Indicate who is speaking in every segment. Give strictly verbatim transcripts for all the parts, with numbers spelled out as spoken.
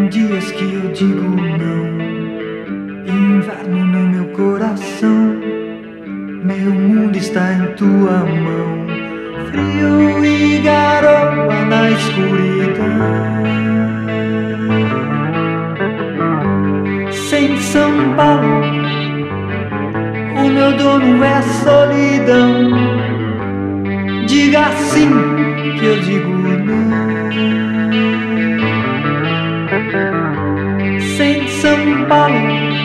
Speaker 1: dias que eu digo não, inverno no meu coração. Meu mundo está em tua mão, frio e garoa na escuridão. Sem São Paulo, o meu dono é a solidão. Diga sim que eu digo não. Sem São Paulo,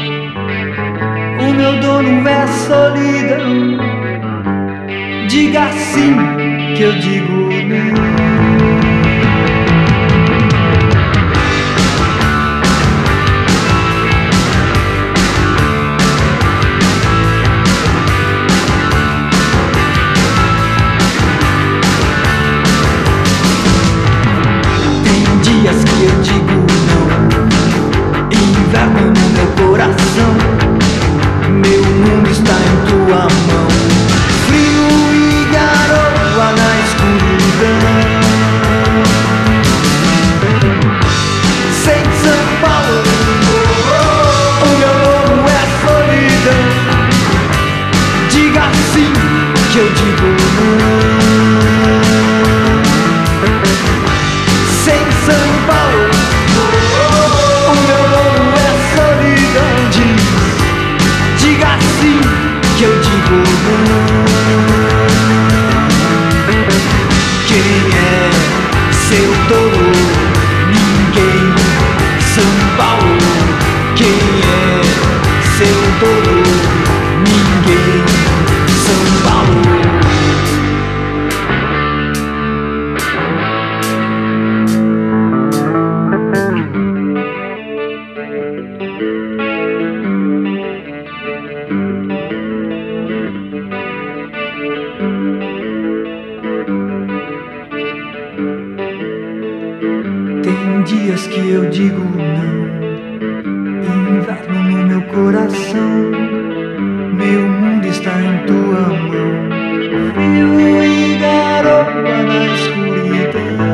Speaker 1: o meu dono é a solidão. Diga sim que eu digo não. Dias que eu digo não, inverno no meu coração. Meu mundo está em tua mão, frio e garoa na escuridão. Sem São Paulo, o meu dono é solidão. Diga sim que eu digo não. São Paulo, o meu dono é solidão. Diz, diga sim que eu digo não. Quem é seu dono? Ninguém. São Paulo, quem é seu dono? Ninguém. São Paulo. Tem dias que eu digo não, inverno no meu coração. Meu mundo está em tua mão, frio e garoa na escuridão.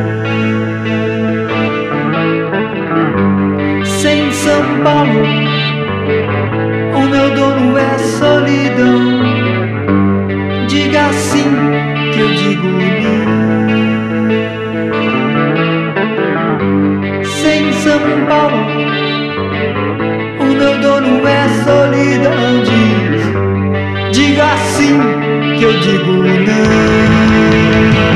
Speaker 1: Sem São Paulo, o meu dono é solidão. Diga sim que eu digo não. Sem São Paulo, o meu dono é solidão. Diz, diga sim que eu digo não.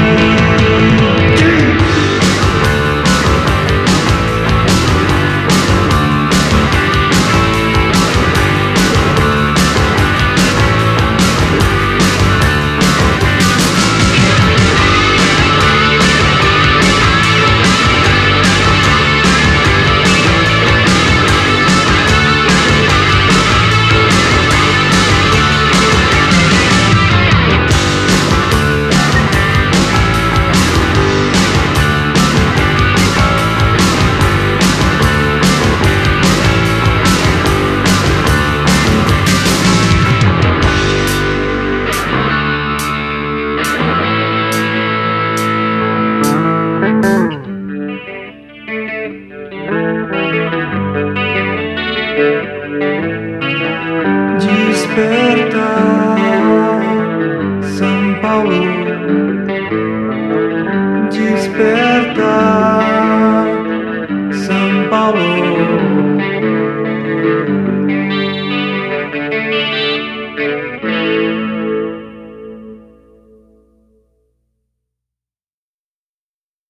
Speaker 1: Desespero.